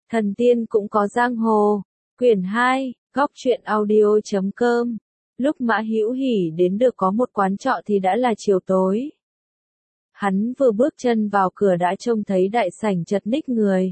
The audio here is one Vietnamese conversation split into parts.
Thần tiên cũng có giang hồ. Quyển 2, góc truyện audio.com. Lúc Mã Hữu Hỉ đến được có một quán trọ thì đã là chiều tối. Hắn vừa bước chân vào cửa đã trông thấy đại sảnh chật ních người.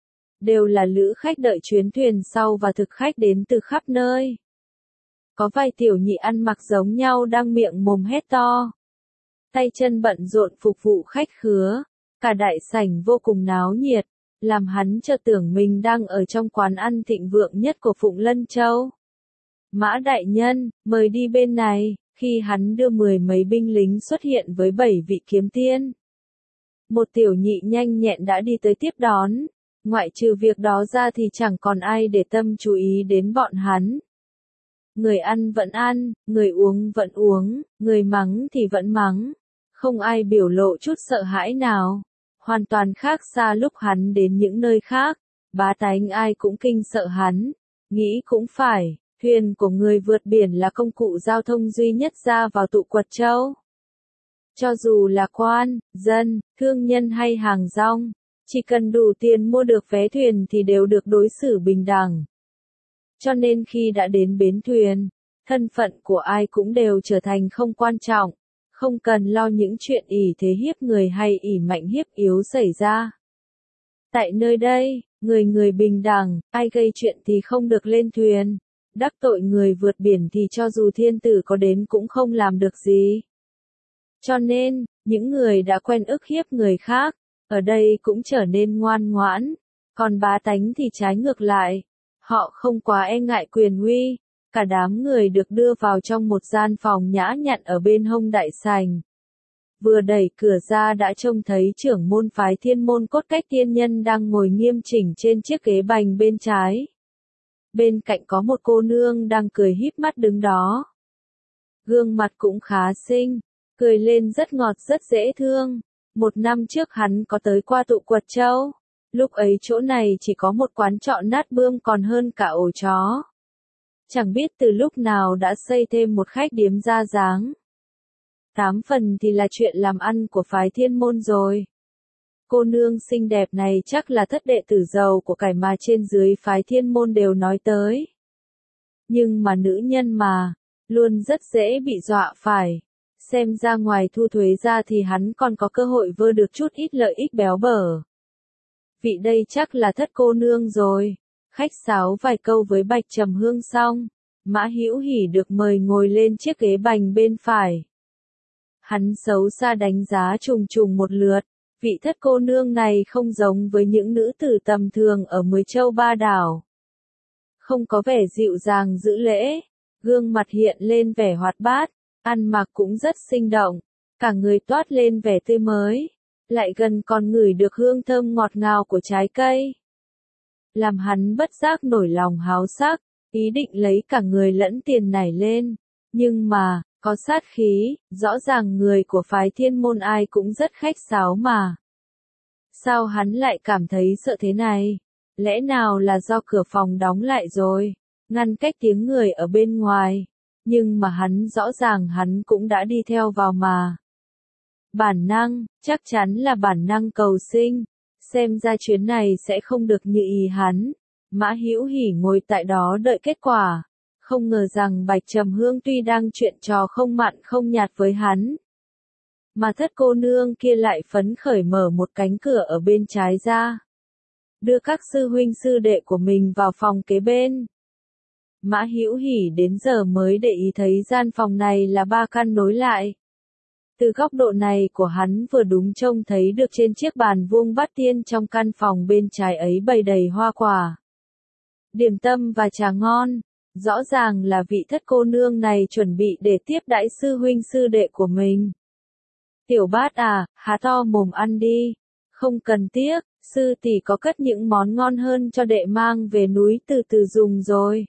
Đều là lữ khách đợi chuyến thuyền sau và thực khách đến từ khắp nơi. Có vài tiểu nhị ăn mặc giống nhau đang miệng mồm hét to. Tay chân bận rộn phục vụ khách khứa. Cả đại sảnh vô cùng náo nhiệt, làm hắn chợt tưởng mình đang ở trong quán ăn thịnh vượng nhất của Phụng Lân Châu. Mã đại nhân, mời đi bên này, khi hắn đưa 10 mấy binh lính xuất hiện với 7 vị kiếm tiên. Một tiểu nhị nhanh nhẹn đã đi tới tiếp đón, ngoại trừ việc đó ra thì chẳng còn ai để tâm chú ý đến bọn hắn. Người ăn vẫn ăn, người uống vẫn uống, người mắng thì vẫn mắng, không ai biểu lộ chút sợ hãi nào. Hoàn toàn khác xa lúc hắn đến những nơi khác, bá tánh ai cũng kinh sợ hắn, nghĩ cũng phải, thuyền của người vượt biển là công cụ giao thông duy nhất ra vào tụ Quật Châu. Cho dù là quan, dân, thương nhân hay hàng rong, chỉ cần đủ tiền mua được vé thuyền thì đều được đối xử bình đẳng. Cho nên khi đã đến bến thuyền, thân phận của ai cũng đều trở thành không quan trọng. Không cần lo những chuyện ỷ thế hiếp người hay ỷ mạnh hiếp yếu xảy ra. Tại nơi đây, người người bình đẳng, ai gây chuyện thì không được lên thuyền. Đắc tội người vượt biển thì cho dù thiên tử có đến cũng không làm được gì. Cho nên, những người đã quen ức hiếp người khác, ở đây cũng trở nên ngoan ngoãn. Còn bá tánh thì trái ngược lại. Họ không quá e ngại quyền uy. Cả đám người được đưa vào trong một gian phòng nhã nhặn ở bên hông đại sảnh. Vừa đẩy cửa ra đã trông thấy trưởng môn phái Thiên Môn Cốt Cách tiên nhân đang ngồi nghiêm chỉnh trên chiếc ghế bành bên trái. Bên cạnh có một cô nương đang cười híp mắt đứng đó. Gương mặt cũng khá xinh, cười lên rất ngọt rất dễ thương. 1 năm trước hắn có tới qua tụ Quật Châu. Lúc ấy chỗ này chỉ có một quán trọ nát bươm còn hơn cả ổ chó. Chẳng biết từ lúc nào đã xây thêm một khách điếm ra dáng. 8 phần thì là chuyện làm ăn của phái Thiên Môn rồi. Cô nương xinh đẹp này chắc là thất đệ tử giàu của cải mà trên dưới phái Thiên Môn đều nói tới. Nhưng mà nữ nhân mà, luôn rất dễ bị dọa phải. Xem ra ngoài thu thuế ra thì hắn còn có cơ hội vơ được chút ít lợi ích béo bở. Vị đây chắc là thất cô nương rồi. Khách sáo vài câu với Bạch Trầm Hương xong, Mã Hữu Hỉ được mời ngồi lên chiếc ghế bành bên phải. Hắn xấu xa đánh giá trùng trùng một lượt, vị thất cô nương này không giống với những nữ tử tầm thường ở 10 châu 3 đảo. Không có vẻ dịu dàng giữ lễ, gương mặt hiện lên vẻ hoạt bát, ăn mặc cũng rất sinh động, cả người toát lên vẻ tươi mới, lại gần còn ngửi được hương thơm ngọt ngào của trái cây. Làm hắn bất giác nổi lòng háo sắc, ý định lấy cả người lẫn tiền nảy lên. Nhưng mà, có sát khí, rõ ràng người của phái Thiên Môn ai cũng rất khách sáo mà. Sao hắn lại cảm thấy sợ thế này? Lẽ nào là do cửa phòng đóng lại rồi, ngăn cách tiếng người ở bên ngoài? Nhưng mà hắn rõ ràng hắn cũng đã đi theo vào mà. Bản năng, chắc chắn là bản năng cầu sinh. Xem ra chuyến này sẽ không được như ý hắn. Mã Hữu Hỉ ngồi tại đó đợi kết quả. Không ngờ rằng Bạch Trầm Hương tuy đang chuyện trò không mặn không nhạt với hắn, mà thất cô nương kia lại phấn khởi mở một cánh cửa ở bên trái ra, đưa các sư huynh sư đệ của mình vào phòng kế bên. Mã Hữu Hỉ đến giờ mới để ý thấy gian phòng này là 3 căn nối lại. Từ góc độ này của hắn vừa đúng trông thấy được trên chiếc bàn vuông bát tiên trong căn phòng bên trái ấy bày đầy hoa quả, điểm tâm và trà ngon. Rõ ràng là vị thất cô nương này chuẩn bị để tiếp đãi sư huynh sư đệ của mình. Tiểu bát à, há to mồm ăn đi. Không cần tiếc, sư tỷ có cất những món ngon hơn cho đệ mang về núi từ từ dùng rồi.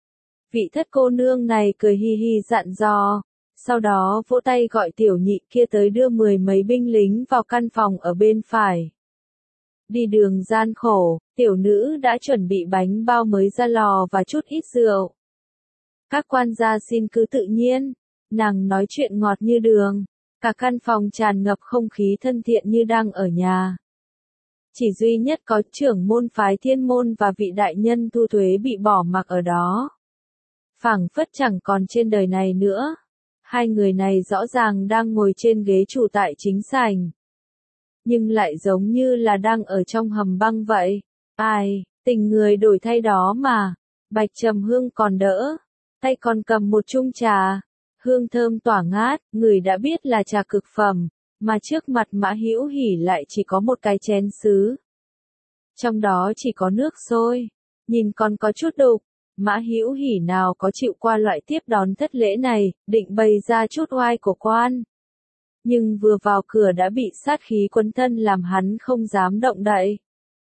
Vị thất cô nương này cười hi hi dặn dò. Sau đó vỗ tay gọi tiểu nhị kia tới đưa 10 mấy binh lính vào căn phòng ở bên phải. Đi đường gian khổ, tiểu nữ đã chuẩn bị bánh bao mới ra lò và chút ít rượu. Các quan gia xin cứ tự nhiên, nàng nói chuyện ngọt như đường, cả căn phòng tràn ngập không khí thân thiện như đang ở nhà. chỉ duy nhất có trưởng môn phái Thiên Môn và vị đại nhân thu thuế bị bỏ mặc ở đó. Phảng phất chẳng còn trên đời này nữa. Hai người này rõ ràng đang ngồi trên ghế chủ tại chính sảnh, nhưng lại giống như là đang ở trong hầm băng vậy. Ai, tình người đổi thay đó mà. Bạch Trầm Hương còn đỡ, tay còn cầm một chung trà, hương thơm tỏa ngát, người đã biết là trà cực phẩm, mà trước mặt Mã Hữu Hỉ lại chỉ có một cái chén sứ. Trong đó chỉ có nước sôi, nhìn còn có chút đục. Mã Hữu Hỉ nào có chịu qua loại tiếp đón thất lễ này, định bày ra chút oai của quan. Nhưng vừa vào cửa đã bị sát khí quấn thân làm hắn không dám động đậy.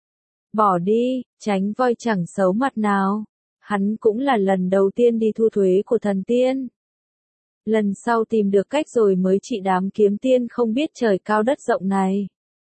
Bỏ đi, tránh voi chẳng xấu mặt nào. Hắn cũng là lần đầu tiên đi thu thuế của thần tiên. Lần sau tìm được cách rồi mới trị đám kiếm tiên không biết trời cao đất rộng này.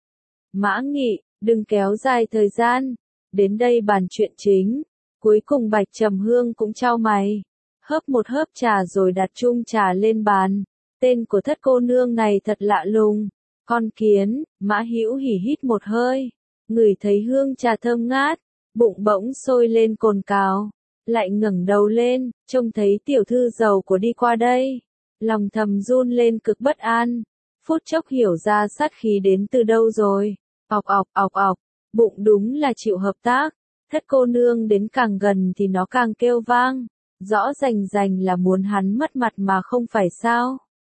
Mã Nghị, đừng kéo dài thời gian. Đến đây bàn chuyện chính. Cuối cùng Bạch Trầm Hương cũng chau mày. Hớp một hớp trà rồi đặt chung trà lên bàn. Tên của thất cô nương này thật lạ lùng. Con kiến, Mã Hữu Hỉ hít một hơi. Ngửi thấy hương trà thơm ngát. Bụng bỗng sôi lên cồn cào. Lại ngẩng đầu lên, trông thấy tiểu thư giàu của đi qua đây. Lòng thầm run lên cực bất an. Phút chốc hiểu ra sát khí đến từ đâu rồi. Ọc ọc ọc ọc. Bụng đúng là chịu hợp tác. Thất cô nương đến càng gần thì nó càng kêu vang. Rõ rành rành là muốn hắn mất mặt mà không phải sao.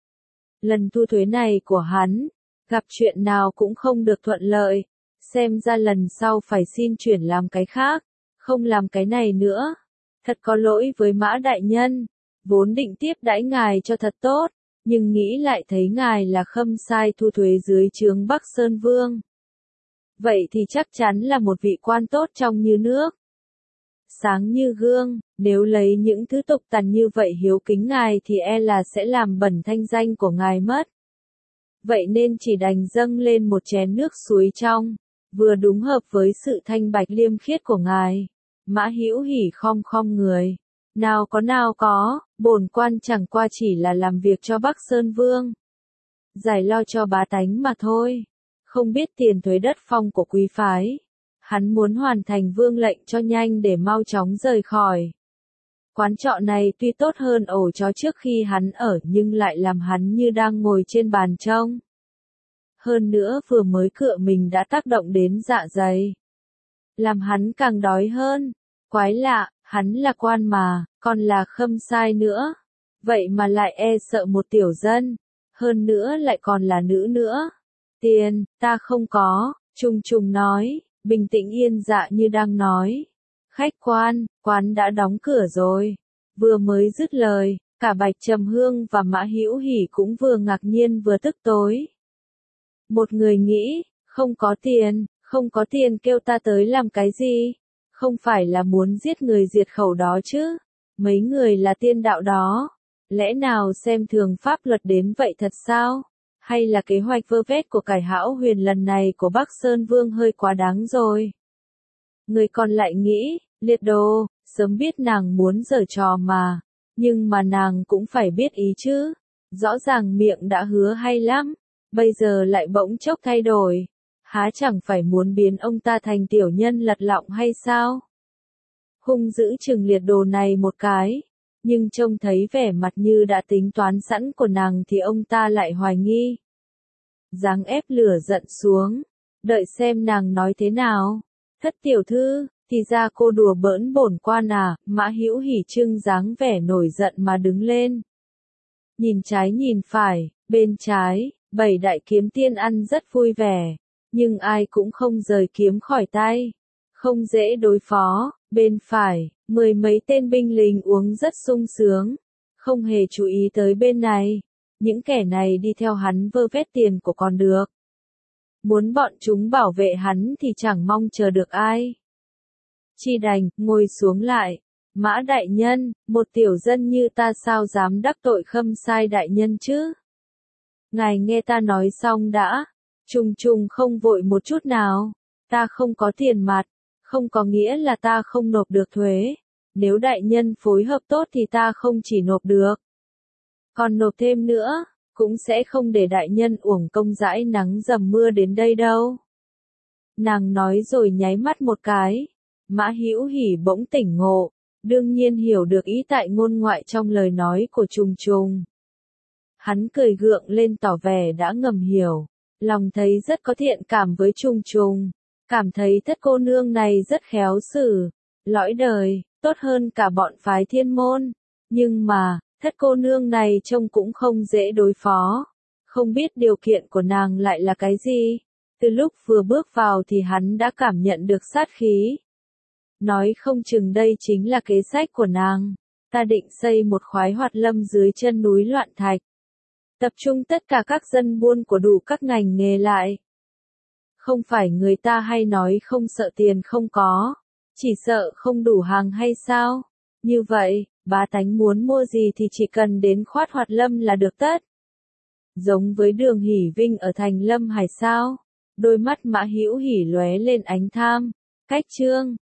Lần thu thuế này của hắn, gặp chuyện nào cũng không được thuận lợi. Xem ra lần sau phải xin chuyển làm cái khác. Không làm cái này nữa. Thật có lỗi với Mã đại nhân. Vốn định tiếp đãi ngài cho thật tốt. Nhưng nghĩ lại thấy ngài là khâm sai thu thuế dưới trướng Bắc Sơn Vương. Vậy thì chắc chắn là một vị quan tốt trong như nước. Sáng như gương, nếu lấy những thứ tục tằn như vậy hiếu kính ngài thì e là sẽ làm bẩn thanh danh của ngài mất. Vậy nên chỉ đành dâng lên một chén nước suối trong, vừa đúng hợp với sự thanh bạch liêm khiết của ngài. Mã Hữu Hỉ khom khom người. Nào có, bổn quan chẳng qua chỉ là làm việc cho Bắc Sơn Vương. Giải lo cho bá tánh mà thôi. Không biết tiền thuế đất phong của quý phái. Hắn muốn hoàn thành vương lệnh cho nhanh để mau chóng rời khỏi. Quán trọ này tuy tốt hơn ổ chó trước khi hắn ở nhưng lại làm hắn như đang ngồi trên bàn trông. Hơn nữa vừa mới cựa mình đã tác động đến dạ dày. Làm hắn càng đói hơn. Quái lạ, hắn là quan mà, còn là khâm sai nữa. Vậy mà lại e sợ một tiểu dân. Hơn nữa lại còn là nữ nữa. Tiền, ta không có, Trung Trung nói, bình tĩnh yên dạ như đang nói. Khách quan, quán đã đóng cửa rồi. Vừa mới dứt lời, cả Bạch Trầm Hương và Mã Hữu Hỉ cũng vừa ngạc nhiên vừa tức tối. Một người nghĩ, không có tiền kêu ta tới làm cái gì? Không phải là muốn giết người diệt khẩu đó chứ? Mấy người là tiên đạo đó. Lẽ nào xem thường pháp luật đến vậy thật sao? Hay là kế hoạch vơ vét của cải hão huyền lần này của Bắc Sơn Vương hơi quá đáng rồi? Người còn lại nghĩ, liệt đồ, sớm biết nàng muốn giở trò mà. Nhưng mà nàng cũng phải biết ý chứ. Rõ ràng miệng đã hứa hay lắm. Bây giờ lại bỗng chốc thay đổi. Há chẳng phải muốn biến ông ta thành tiểu nhân lật lọng hay sao? Hung dữ chừng liệt đồ này một cái. Nhưng trông thấy vẻ mặt như đã tính toán sẵn của nàng thì ông ta lại hoài nghi. Giáng ép lửa giận xuống. Đợi xem nàng nói thế nào. Thất tiểu thư, thì ra cô đùa bỡn bổn quan à? Mã Hữu Hỉ trưng dáng vẻ nổi giận mà đứng lên. Nhìn trái nhìn phải, bên trái, 7 đại kiếm tiên ăn rất vui vẻ. Nhưng ai cũng không rời kiếm khỏi tay. Không dễ đối phó. Bên phải, 10 mấy tên binh lính uống rất sung sướng. Không hề chú ý tới bên này. Những kẻ này đi theo hắn vơ vét tiền của còn được. Muốn bọn chúng bảo vệ hắn thì chẳng mong chờ được ai. Chi đành, ngồi xuống lại. Mã đại nhân, một tiểu dân như ta sao dám đắc tội khâm sai đại nhân chứ? Ngài nghe ta nói xong đã. Trung Trung không vội một chút nào. Ta không có tiền mặt. Không có nghĩa là ta không nộp được thuế. Nếu đại nhân phối hợp tốt thì ta không chỉ nộp được. Còn nộp thêm nữa, cũng sẽ không để đại nhân uổng công dãi nắng dầm mưa đến đây đâu. Nàng nói rồi nháy mắt một cái. Mã Hữu Hỉ bỗng tỉnh ngộ, đương nhiên hiểu được ý tại ngôn ngoại trong lời nói của Trùng Trùng. Hắn cười gượng lên tỏ vẻ đã ngầm hiểu, lòng thấy rất có thiện cảm với Trùng Trùng, cảm thấy Thất cô nương này rất khéo xử, lõi đời, tốt hơn cả bọn phái Thiên môn. Nhưng mà, Thất cô nương này trông cũng không dễ đối phó, không biết điều kiện của nàng lại là cái gì. Từ lúc vừa bước vào thì hắn đã cảm nhận được sát khí. Nói không chừng đây chính là kế sách của nàng. Ta định xây một khoái hoạt lâm dưới chân núi Loạn Thạch. Tập trung tất cả các dân buôn của đủ các ngành nghề lại. Không phải người ta hay nói không sợ tiền không có, chỉ sợ không đủ hàng hay sao? Như vậy, bá tánh muốn mua gì thì chỉ cần đến khoát hoạt lâm là được tất. Giống với Đường Hỷ Vinh ở thành Lâm Hải sao? Đôi mắt Mã Hữu Hỉ lóe lên ánh tham. Cách chương